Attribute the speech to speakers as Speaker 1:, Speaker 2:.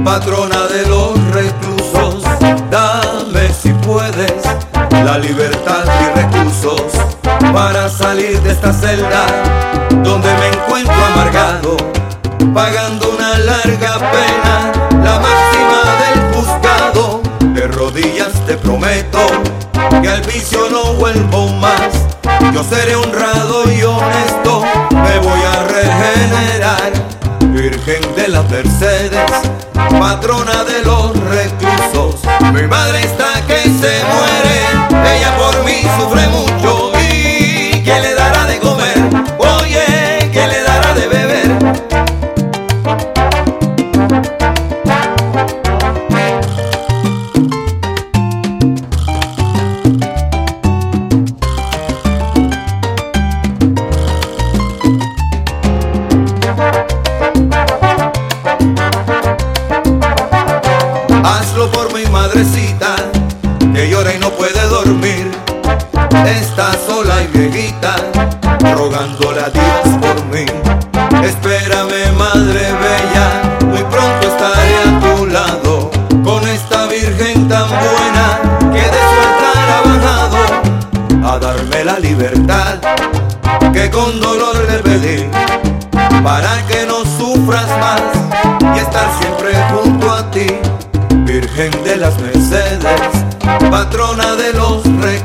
Speaker 1: patrona de los reclusos, dame si puedes la libertad y recursos para salir de esta celda donde me encuentro amargado, pagando una larga pena, la máxima del juzgado. De rodillas te prometo que al vicio no vuelvo más. Yo seré honrado y honesto, me voy a regenerar. Virgen de las Mercedes, patrona de los reclusos, mi madre está que se muere, ella por mí sufre mucho. ¿Y quién le dará de comer? Oye, ¿quién le dará de beber? Hazlo por mi madrecita, que llora y no puede dormir. Está sola y viejita, rogándole a Dios por mí. Espérame, madre bella, muy pronto estaré a tu lado, con esta virgen tan buena que de su altar ha bajado a darme la libertad que con dolor le pedí, para que no sufras más y estar siempre junto a ti. Virgen de las Mercedes, patrona de los reyes.